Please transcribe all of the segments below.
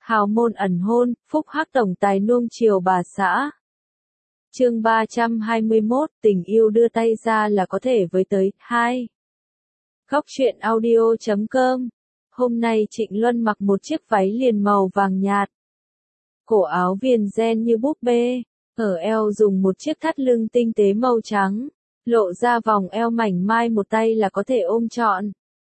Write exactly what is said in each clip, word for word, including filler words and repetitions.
Hào môn ẩn hôn, phúc hắc tổng tài nuông chiều bà xã. Chương ba trăm hai mươi mốt, tình yêu đưa tay ra là có thể với tới, hai. Góc truyện audio chấm com. Hôm nay Trịnh Luân mặc một chiếc váy liền màu vàng nhạt. Cổ áo viền ren như búp bê, ở eo dùng một chiếc thắt lưng tinh tế màu trắng, lộ ra vòng eo mảnh mai một tay là có thể ôm trọn.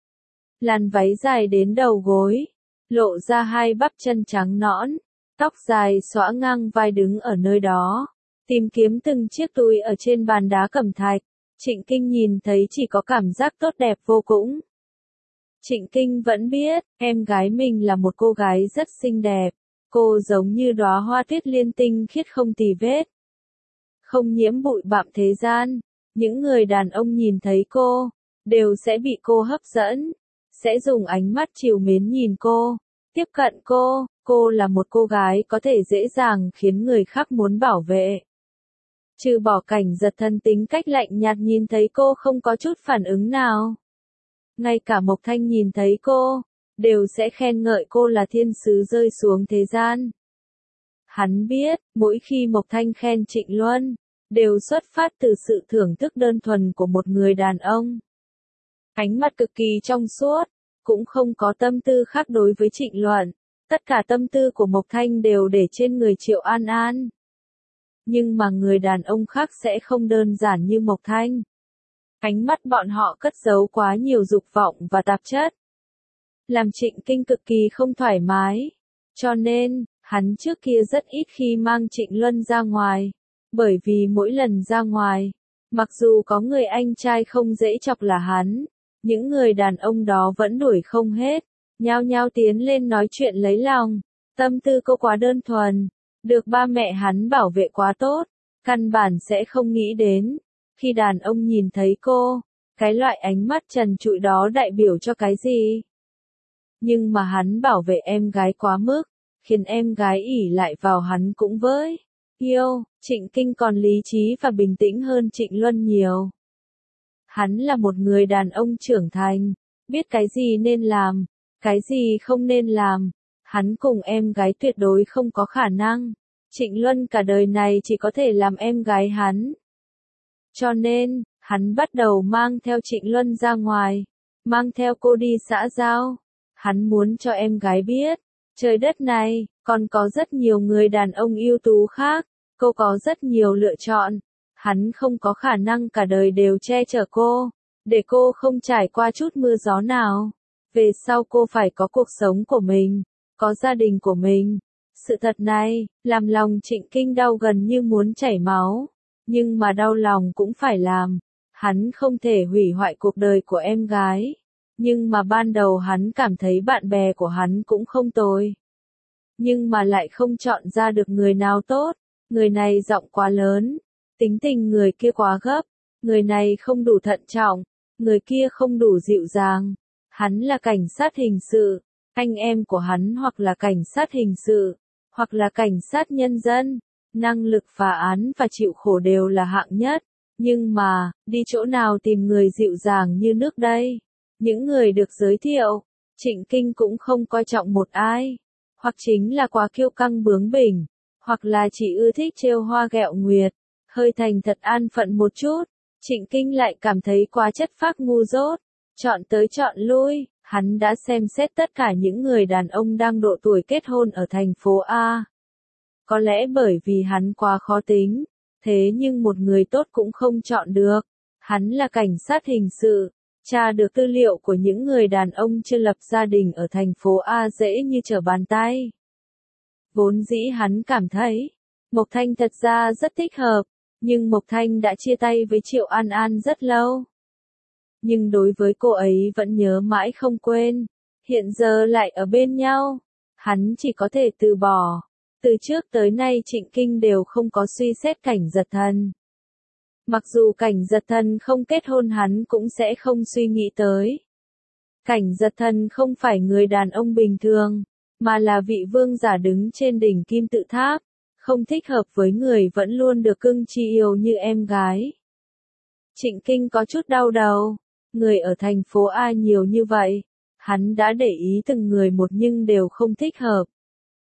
Làn váy dài đến đầu gối, lộ ra hai bắp chân trắng nõn, tóc dài xõa ngang vai đứng ở nơi đó, tìm kiếm từng chiếc túi ở trên bàn đá cẩm thạch. Trịnh Kinh nhìn thấy chỉ có cảm giác tốt đẹp vô cùng. Trịnh Kinh vẫn biết, em gái mình là một cô gái rất xinh đẹp, cô giống như đóa hoa tuyết liên tinh khiết không tì vết, không nhiễm bụi bặm thế gian. Những người đàn ông nhìn thấy cô, đều sẽ bị cô hấp dẫn, sẽ dùng ánh mắt trìu mến nhìn cô, tiếp cận cô. Cô là một cô gái có thể dễ dàng khiến người khác muốn bảo vệ. Trừ bỏ Cảnh Giật Thần tính cách lạnh nhạt nhìn thấy cô không có chút phản ứng nào. Ngay cả Mộc Thanh nhìn thấy cô, đều sẽ khen ngợi cô là thiên sứ rơi xuống thế gian. Hắn biết, mỗi khi Mộc Thanh khen Trịnh Luân, đều xuất phát từ sự thưởng thức đơn thuần của một người đàn ông. Ánh mắt cực kỳ trong suốt, cũng không có tâm tư khác đối với Trịnh Luân. Tất cả tâm tư của Mộc Thanh đều để trên người Triệu An An. Nhưng mà người đàn ông khác sẽ không đơn giản như Mộc Thanh. Ánh mắt bọn họ cất giấu quá nhiều dục vọng và tạp chất, làm Trịnh Kinh cực kỳ không thoải mái. Cho nên, hắn trước kia rất ít khi mang Trịnh Luân ra ngoài. Bởi vì mỗi lần ra ngoài, mặc dù có người anh trai không dễ chọc là hắn, những người đàn ông đó vẫn đuổi không hết, nhao nhao tiến lên nói chuyện lấy lòng. Tâm tư cô quá đơn thuần, được ba mẹ hắn bảo vệ quá tốt, căn bản sẽ không nghĩ đến. Khi đàn ông nhìn thấy cô, cái loại ánh mắt trần trụi đó đại biểu cho cái gì? Nhưng mà hắn bảo vệ em gái quá mức, khiến em gái ỷ lại vào hắn cũng với yêu. Trịnh Kinh còn lý trí và bình tĩnh hơn Trịnh Luân nhiều. Hắn là một người đàn ông trưởng thành, biết cái gì nên làm, cái gì không nên làm. Hắn cùng em gái tuyệt đối không có khả năng. Trịnh Luân cả đời này chỉ có thể làm em gái hắn. Cho nên, hắn bắt đầu mang theo Trịnh Luân ra ngoài, mang theo cô đi xã giao. Hắn muốn cho em gái biết, trời đất này, còn có rất nhiều người đàn ông ưu tú khác, cô có rất nhiều lựa chọn. Hắn không có khả năng cả đời đều che chở cô, để cô không trải qua chút mưa gió nào. Về sau cô phải có cuộc sống của mình, có gia đình của mình. Sự thật này, làm lòng Trịnh Kinh đau gần như muốn chảy máu. Nhưng mà đau lòng cũng phải làm. Hắn không thể hủy hoại cuộc đời của em gái. Nhưng mà ban đầu hắn cảm thấy bạn bè của hắn cũng không tồi. Nhưng mà lại không chọn ra được người nào tốt. Người này giọng quá lớn, tính tình người kia quá gấp, người này không đủ thận trọng, người kia không đủ dịu dàng. Hắn là cảnh sát hình sự, anh em của hắn hoặc là cảnh sát hình sự, hoặc là cảnh sát nhân dân, năng lực phá án và chịu khổ đều là hạng nhất. Nhưng mà, đi chỗ nào tìm người dịu dàng như nước đây? Những người được giới thiệu, Trịnh Kinh cũng không coi trọng một ai, hoặc chính là quá kiêu căng bướng bỉnh, hoặc là chỉ ưa thích trêu hoa ghẹo nguyệt, hơi thành thật an phận một chút. Trịnh Kinh lại cảm thấy quá chất phác ngu dốt, chọn tới chọn lui. Hắn đã xem xét tất cả những người đàn ông đang độ tuổi kết hôn ở thành phố A. Có lẽ bởi vì hắn quá khó tính, thế nhưng một người tốt cũng không chọn được. Hắn là cảnh sát hình sự, tra được tư liệu của những người đàn ông chưa lập gia đình ở thành phố A dễ như trở bàn tay. Vốn dĩ hắn cảm thấy, Mộc Thanh thật ra rất thích hợp, nhưng Mộc Thanh đã chia tay với Triệu An An rất lâu. Nhưng đối với cô ấy vẫn nhớ mãi không quên, hiện giờ lại ở bên nhau, hắn chỉ có thể từ bỏ. Từ trước tới nay Trịnh Kinh đều không có suy xét Cảnh Giật Thần. Mặc dù Cảnh Giật Thần không kết hôn hắn cũng sẽ không suy nghĩ tới. Cảnh Giật Thần không phải người đàn ông bình thường, mà là vị vương giả đứng trên đỉnh kim tự tháp, không thích hợp với người vẫn luôn được cưng chi yêu như em gái. Trịnh Kinh có chút đau đầu, người ở thành phố A nhiều như vậy, hắn đã để ý từng người một nhưng đều không thích hợp.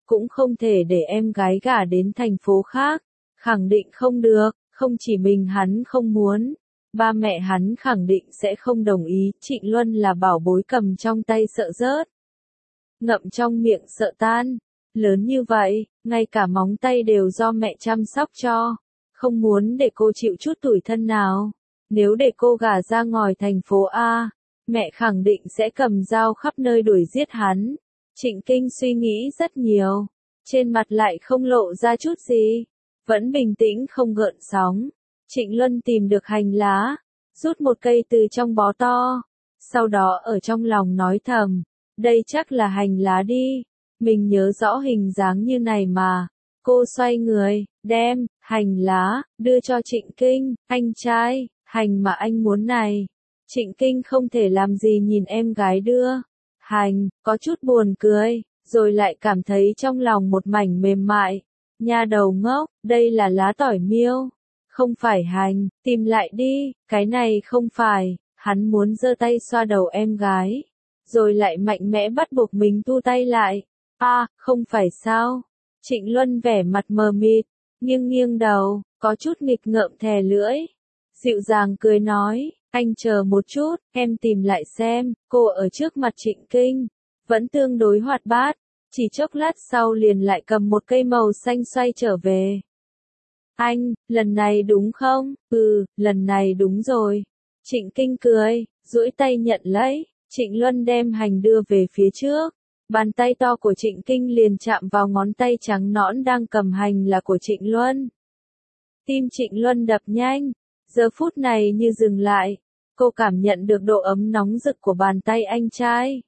cũng không thể để em gái gả đến thành phố khác. Khẳng định không được, không chỉ mình hắn không muốn, ba mẹ hắn khẳng định sẽ không đồng ý. Trịnh Luân là bảo bối cầm trong tay sợ rớt, ngậm trong miệng sợ tan. Lớn như vậy, ngay cả móng tay đều do mẹ chăm sóc cho. Không muốn để cô chịu chút tủi thân nào. Nếu để cô gả ra ngoài thành phố A, mẹ khẳng định sẽ cầm dao khắp nơi đuổi giết hắn. Trịnh Kinh suy nghĩ rất nhiều, trên mặt lại không lộ ra chút gì, vẫn bình tĩnh không gợn sóng. Trịnh Luân tìm được hành lá, rút một cây từ trong bó to, sau đó ở trong lòng nói thầm, đây chắc là hành lá đi, mình nhớ rõ hình dáng như này mà. Cô xoay người, đem hành lá đưa cho Trịnh Kinh, anh trai, hành mà anh muốn này. Trịnh Kinh không thể làm gì nhìn em gái đưa hành, có chút buồn cười, rồi lại cảm thấy trong lòng một mảnh mềm mại. Nha đầu ngốc, đây là lá tỏi miêu, không phải hành, tìm lại đi, cái này không phải. Hắn muốn giơ tay xoa đầu em gái, rồi lại mạnh mẽ bắt buộc mình thu tay lại. A, à, không phải sao? Trịnh Luân vẻ mặt mờ mịt, nghiêng nghiêng đầu, có chút nghịch ngợm thè lưỡi. Dịu dàng cười nói, anh chờ một chút, em tìm lại xem. Cô ở trước mặt Trịnh Kinh, vẫn tương đối hoạt bát, chỉ chốc lát sau liền lại cầm một cây màu xanh xoay trở về. Anh, lần này đúng không? Ừ, lần này đúng rồi. Trịnh Kinh cười, duỗi tay nhận lấy. Trịnh Luân đem hành đưa về phía trước. Bàn tay to của Trịnh Kinh liền chạm vào ngón tay trắng nõn đang cầm hành là của Trịnh Luân. Tim Trịnh Luân đập nhanh, giờ phút này như dừng lại. Cô cảm nhận được độ ấm nóng rực của bàn tay anh trai.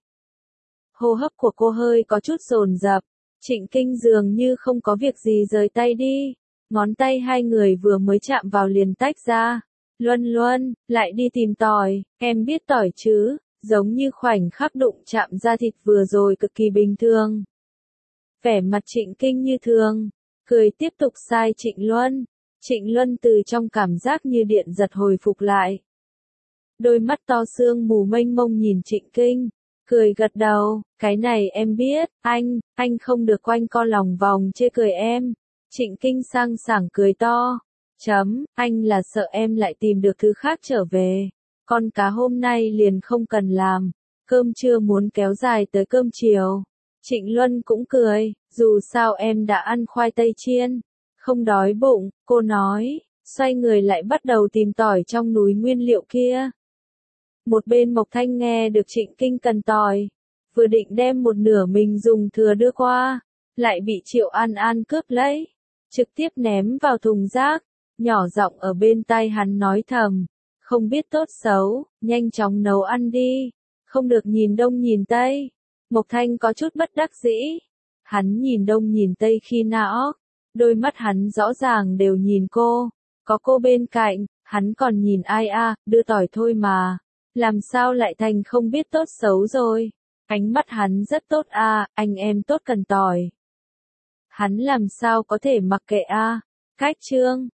Hô hấp của cô hơi có chút dồn dập. Trịnh Kinh dường như không có việc gì rời tay đi. Ngón tay hai người vừa mới chạm vào liền tách ra. Luân Luân, lại đi tìm tỏi, em biết tỏi chứ? Giống như khoảnh khắc đụng chạm da thịt vừa rồi cực kỳ bình thường. Vẻ mặt Trịnh Kinh như thường, cười tiếp tục sai Trịnh Luân. Trịnh Luân từ trong cảm giác như điện giật hồi phục lại. Đôi mắt to sương mù mênh mông nhìn Trịnh Kinh, cười gật đầu, cái này em biết, anh, anh không được quanh co lòng vòng chê cười em. Trịnh Kinh sang sảng cười to, chấm, anh là sợ em lại tìm được thứ khác trở về. Con cá hôm nay liền không cần làm, cơm trưa muốn kéo dài tới cơm chiều. Trịnh Luân cũng cười, dù sao em đã ăn khoai tây chiên, không đói bụng, cô nói, xoay người lại bắt đầu tìm tỏi trong núi nguyên liệu kia. Một bên Mộc Thanh nghe được Trịnh Kinh cần tỏi, vừa định đem một nửa mình dùng thừa đưa qua, lại bị Triệu An An cướp lấy, trực tiếp ném vào thùng rác, nhỏ giọng ở bên tai hắn nói thầm. Không biết tốt xấu, nhanh chóng nấu ăn đi, không được nhìn đông nhìn tây. Mộc Thanh có chút bất đắc dĩ. Hắn nhìn đông nhìn tây khi nào, đôi mắt hắn rõ ràng đều nhìn cô. Có cô bên cạnh, hắn còn nhìn ai a, đưa tỏi thôi mà. Làm sao lại thành không biết tốt xấu rồi. Ánh mắt hắn rất tốt a, anh em tốt cần tỏi. Hắn làm sao có thể mặc kệ a. Cách chương